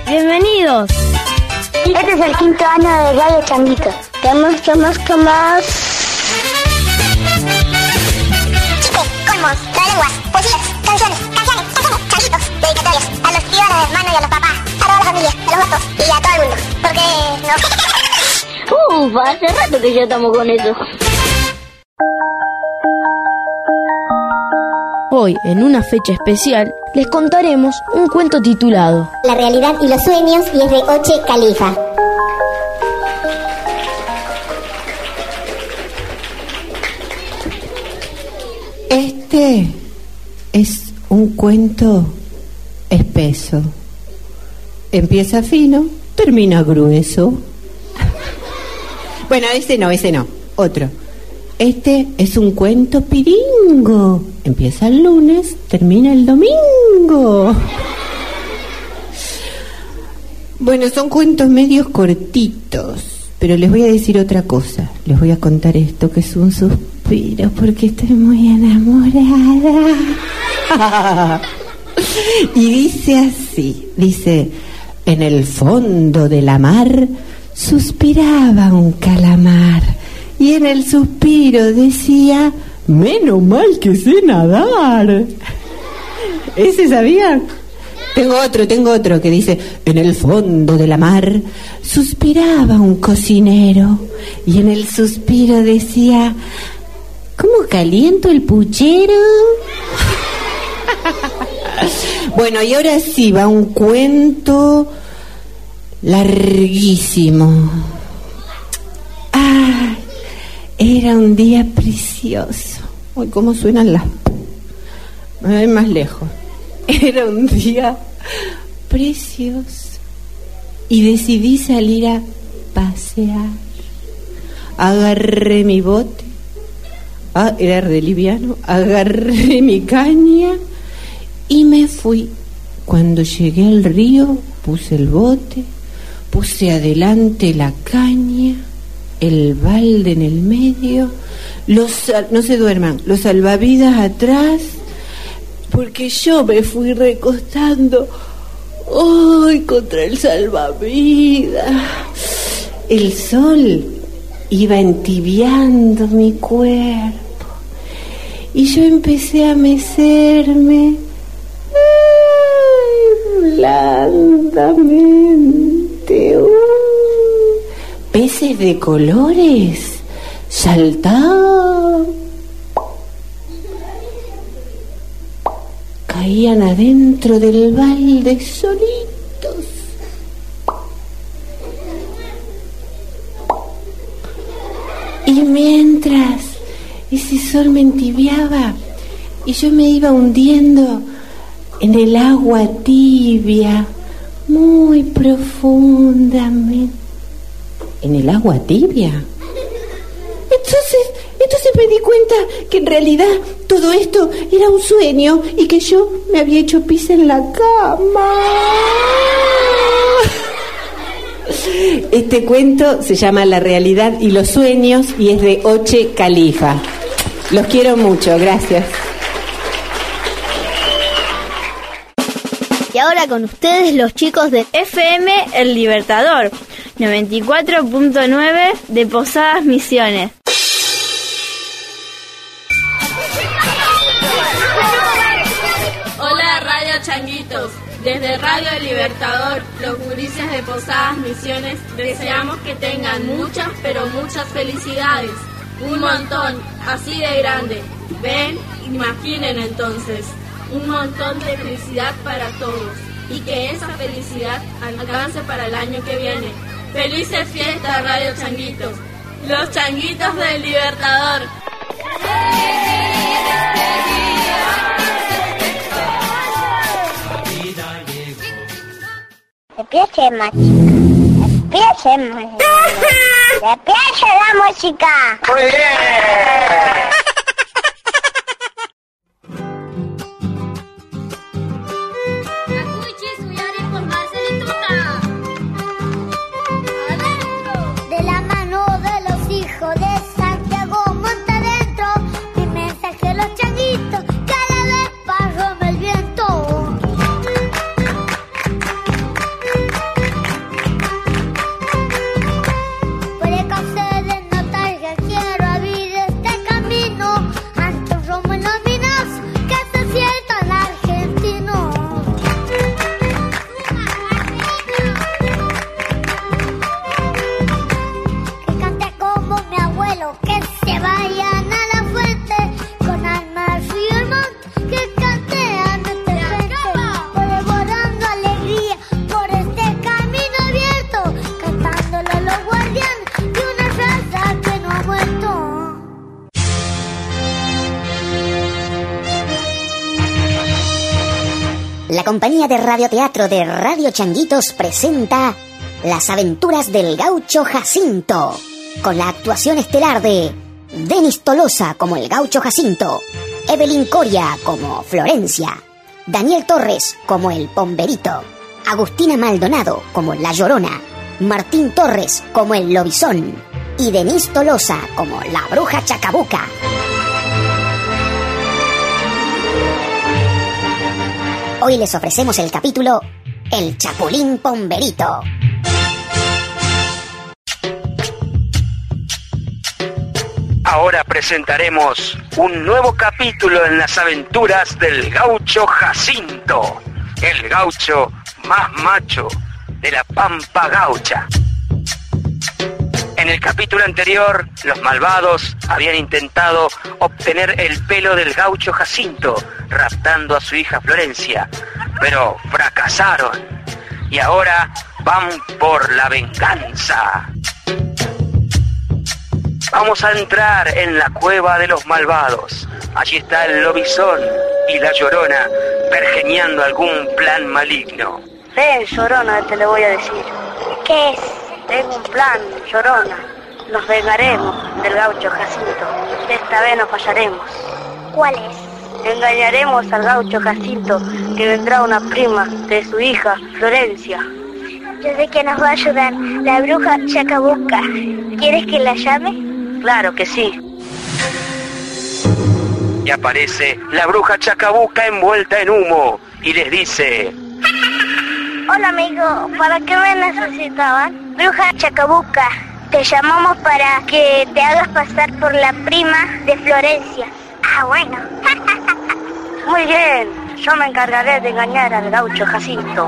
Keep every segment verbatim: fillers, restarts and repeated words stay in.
¡Bienvenidos! Este es el quinto año de Radio Changuitos. ¿Qué más, qué más, qué más? Chistes, colmos, tralenguas, poesías, canciones, canciones, canciones, changuitos, dedicatorias a los tíos, a los hermanos y a los papás, a toda la familia, a los gatos y a todo el mundo. Porque no. Uf, hace rato que ya estamos con eso. Hoy, en una fecha especial, les contaremos un cuento titulado La realidad y los sueños, y es de Oche Califa. Este es un cuento espeso. Empieza fino, termina grueso. Bueno, ese no, ese no, otro. Este es un cuento piringo. Empieza el lunes, termina el domingo. Bueno, son cuentos medios cortitos, pero les voy a decir otra cosa. Les voy a contar esto, que es un suspiro, porque estoy muy enamorada. Y dice así, dice: en el fondo de la mar suspiraba un calamar, y en el suspiro decía: menos mal que sé nadar. ¿Ese sabía? Tengo otro, tengo otro que dice: en el fondo de la mar suspiraba un cocinero, y en el suspiro decía: ¿cómo caliento el puchero? Bueno, y ahora sí va un cuento larguísimo. Ah, era un día precioso. Uy, cómo suenan las... Me voy más lejos. Era un día precioso y decidí salir a pasear. Agarré mi bote. Ah, era de liviano. Agarré mi caña y me fui. Cuando llegué al río, puse el bote, puse adelante la caña, el balde en el medio, los, no se duerman, los salvavidas atrás, porque yo me fui recostando, ¡ay!, contra el salvavidas. El sol iba entibiando mi cuerpo y yo empecé a mecerme blandamente. Uh, peces de colores saltaban, caían adentro del balde solitos. Y mientras ese sol me entibiaba y yo me iba hundiendo en el agua tibia, muy profundamente. ¿En el agua tibia? Entonces, entonces me di cuenta que en realidad todo esto era un sueño y que yo me había hecho pis en la cama. Este cuento se llama La realidad y los sueños y es de Oche Califa. Los quiero mucho, gracias. Y ahora con ustedes los chicos de F M El Libertador, noventa y cuatro punto nueve de Posadas Misiones. Hola Radio Changuitos, desde Radio El Libertador, los gurises de Posadas Misiones deseamos que tengan muchas, pero muchas felicidades. Un montón, así de grande. Ven, imaginen entonces. Un montón de felicidad para todos y que esa felicidad alcance para el año que viene. ¡Felices fiestas, Radio Changuitos! ¡Los Changuitos del Libertador! Empiecemos, empiecemos. Empieza la música. Muy bien. De la mano de los hijos de Santiago monta adentro, mi mensaje a los changuitos, cada vez pásame el viento. compañía de radioteatro de Radio Changuitos presenta Las aventuras del gaucho Jacinto, con la actuación estelar de Denis Tolosa como el gaucho Jacinto, Evelyn Coria como Florencia, Daniel Torres como el Pomberito, Agustina Maldonado como la Llorona, Martín Torres como el Lobizón y Denis Tolosa como la Bruja Chacabuca. Hoy les ofrecemos el capítulo El Chapulín Pomberito. Ahora presentaremos un nuevo capítulo en las aventuras del gaucho Jacinto, el gaucho más macho de la Pampa Gaucha. En el capítulo anterior, los malvados habían intentado obtener el pelo del gaucho Jacinto, raptando a su hija Florencia, pero fracasaron. Y ahora van por la venganza. Vamos a entrar en la cueva de los malvados. Allí está el Lobizón y la Llorona, pergeñando algún plan maligno. Ven, Llorona, te lo voy a decir. ¿Qué es? Tengo un plan, Llorona. Nos vengaremos del gaucho Jacinto. Esta vez no fallaremos. ¿Cuál es? Engañaremos al gaucho Jacinto, que vendrá una prima de su hija, Florencia. Yo sé que nos va a ayudar, la bruja Chacabuca. ¿Quieres que la llame? Claro que sí. Y aparece la bruja Chacabuca envuelta en humo y les dice: Hola amigo, ¿para qué me necesitaban? Bruja Chacabuca, te llamamos para que te hagas pasar por la prima de Florencia. Ah, bueno. Muy bien, yo me encargaré de engañar al gaucho Jacinto.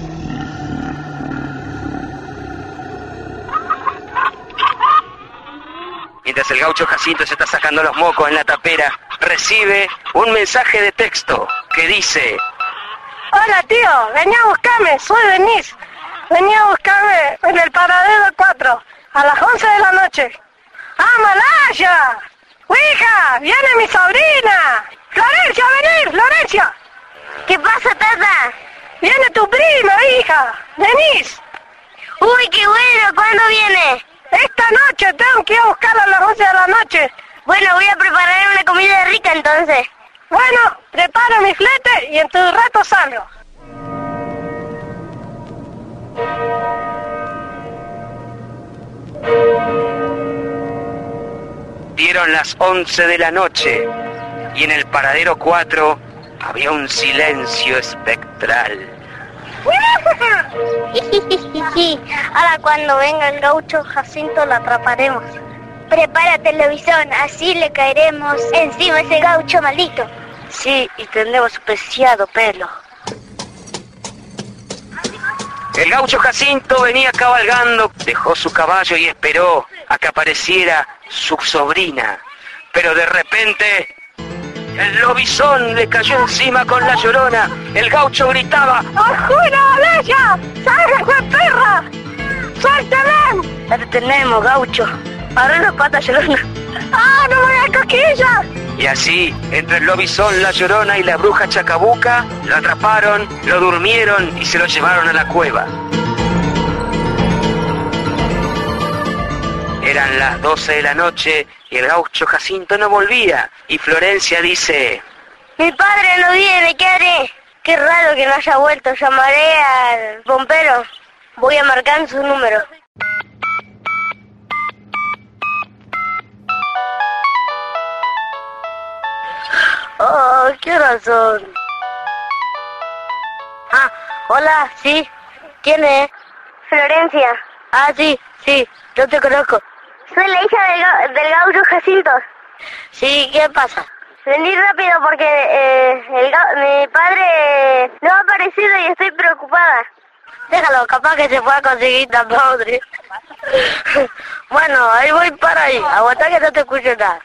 Mientras el gaucho Jacinto se está sacando los mocos en la tapera, recibe un mensaje de texto que dice: Hola tío, venía a buscarme, soy Denis. Venía a buscarme en el paradero cuatro, a las once de la noche. ¡Ah, Malaya! ¡Hija! ¡Viene mi sobrina! ¡Florencia, vení, Florencia! ¿Qué pasa, tata? ¡Viene tu prima, hija! ¡Denis! ¡Uy, qué bueno! ¿Cuándo viene? Esta noche tengo que ir a buscarla a las once de la noche. Bueno, voy a preparar una comida rica entonces. Bueno, preparo mi flete y en tu rato salgo. Dieron las once de la noche y en el paradero cuatro había un silencio espectral. Ahora cuando venga el gaucho Jacinto lo atraparemos. Prepárate, Lobizón, así le caeremos encima a ese gaucho maldito. Sí, y tendremos su preciado pelo. El gaucho Jacinto venía cabalgando, dejó su caballo y esperó a que apareciera su sobrina. Pero de repente, el Lobizón le cayó encima con la Llorona. El gaucho gritaba: ¡Ojuna, Valencia! ¡Sálgase, perra! ¡Suéltala! La detenemos, gaucho. Abre las patas, Llorona. ¡Ah, no me da coquilla! Y así, entre el Lobizón, la Llorona y la bruja Chacabuca, lo atraparon, lo durmieron y se lo llevaron a la cueva. Eran las doce de la noche y el gaucho Jacinto no volvía. Y Florencia dice: Mi padre no viene, ¿qué haré? Qué raro que no haya vuelto. Llamaré al bombero. Voy a marcar su número. Oh, ¿qué razón? Ah, hola, sí. ¿Quién es? Florencia. Ah, sí, sí, yo te conozco. Soy la hija del, ga del gaucho Jacinto. Sí, ¿qué pasa? Vení rápido porque eh, el mi padre no ha aparecido y estoy preocupada. Déjalo, capaz que se pueda conseguir tan padre. Bueno, ahí voy para ahí. Aguanta que no te escucho nada.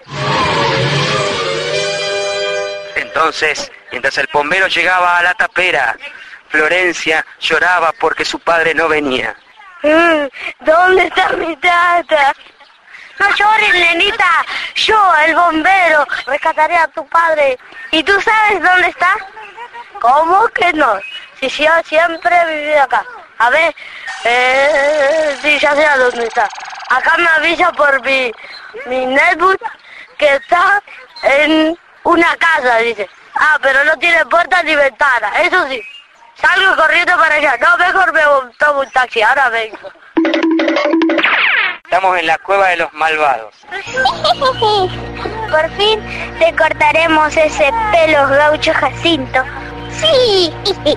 Entonces, mientras el bombero llegaba a la tapera, Florencia lloraba porque su padre no venía. ¿Dónde está mi tata? No llores, nenita. Yo, el bombero, rescataré a tu padre. ¿Y tú sabes dónde está? ¿Cómo que no? si yo siempre he vivido acá. A ver, eh, sí, ya sé a dónde está. Acá me avisa por mi, mi netbook que está en una casa, dice. Ah, pero no tiene puerta ni ventana, eso sí. Salgo corriendo para allá. No, mejor me tomo un taxi, ahora vengo. Estamos en la cueva de los malvados. Por fin te cortaremos ese pelo, Gaucho Jacinto. Sí.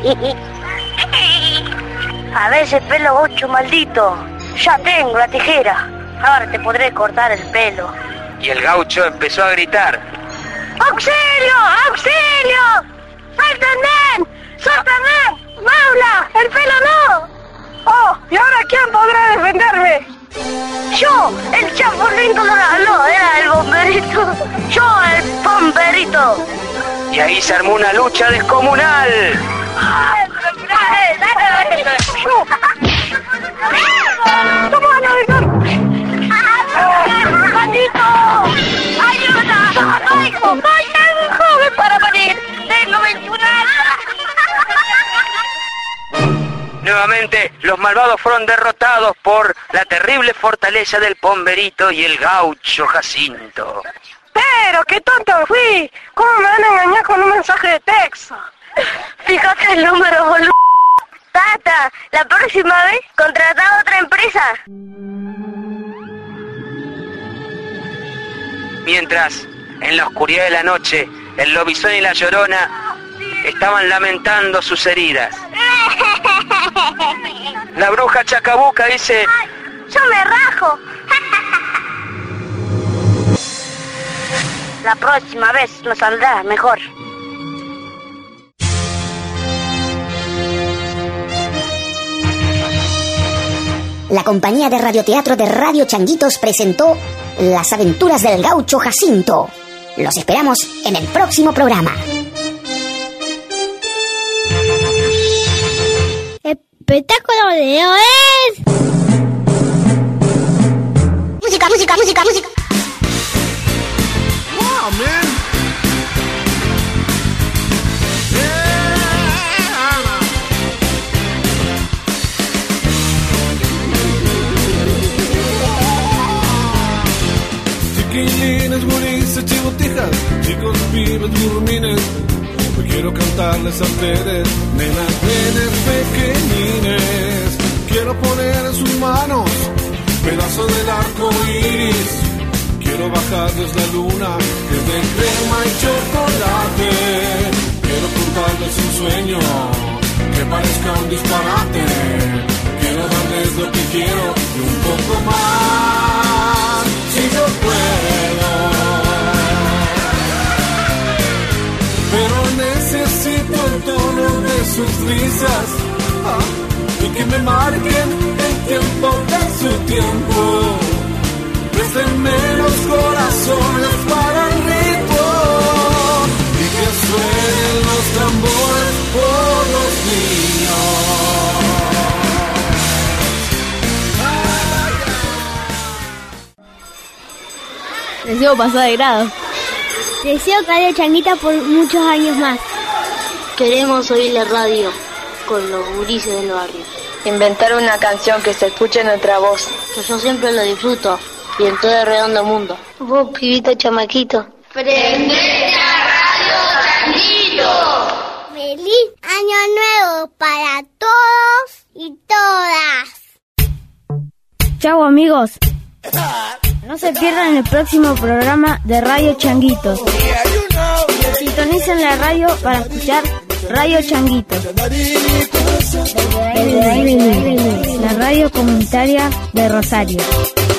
A ver ese pelo, Gaucho maldito. Ya tengo la tijera. Ahora te podré cortar el pelo. Y el gaucho empezó a gritar. ¡Auxilio! ¡Auxilio! ¡Suéltame! ¡Suéltame! ¡Maula! ¡El pelo no! ¡Oh! ¿Y ahora quién podrá defenderme? ¡Yo! ¡El Chapulín Colorado! No, era el bomberito. ¡Yo, el bomberito! Y ahí se armó una lucha descomunal. ¡Vamos a navegar! ¡Maldito! ¡Ayuda! ¡No, hijo! ¡No, soy muy joven para morir! ¡Tengo veintiún años! Nuevamente, los malvados fueron derrotados por la terrible fortaleza del Pomberito y el gaucho Jacinto. ¡Pero qué tonto fui! ¿Cómo me van a engañar con un mensaje de texto? Fíjate el número, boludo. Tata, la próxima vez contratá otra empresa. Mientras, en la oscuridad de la noche, el lobizón y la llorona estaban lamentando sus heridas. La bruja Chacabuca dice... Ay, yo me rajo. La próxima vez nos saldrá mejor. La compañía de radioteatro de Radio Changuitos presentó Las aventuras del gaucho Jacinto. Los esperamos en el próximo programa. Espectáculo de hoy. Música, música, música, música. Wow, man. Chiquilines, gurises, chigotijas, chicos, pibes, burmines. Hoy quiero cantarles a ustedes, nenas, nenes, pequeñines. Quiero poner en sus manos pedazos del arco iris. Quiero bajarles la luna, que es de crema y chocolate. Quiero curvarles un sueño, que parezca un disparate. Quiero darles lo que quiero y un poco más, si yo puedo. Pero necesito el tono de sus risas, ah, y que me marquen el tiempo de su tiempo. Préstenme los corazones para el ritmo y que suenen los tambores por los niños. Deseo pasar de grado. Deseo que haya changuita por muchos años más. Queremos oír la radio con los gurises del barrio. Inventar una canción que se escuche en nuestra voz. Que yo siempre lo disfruto y en todo el redondo mundo. Vos, pibito chamaquito. ¡Prendete a Radio Changuito! ¡Feliz Año Nuevo para todos y todas! Chau amigos. No se pierdan el próximo programa de Radio Changuitos. Sintonicen la radio para escuchar Radio Changuitos. La radio comunitaria de Rosario.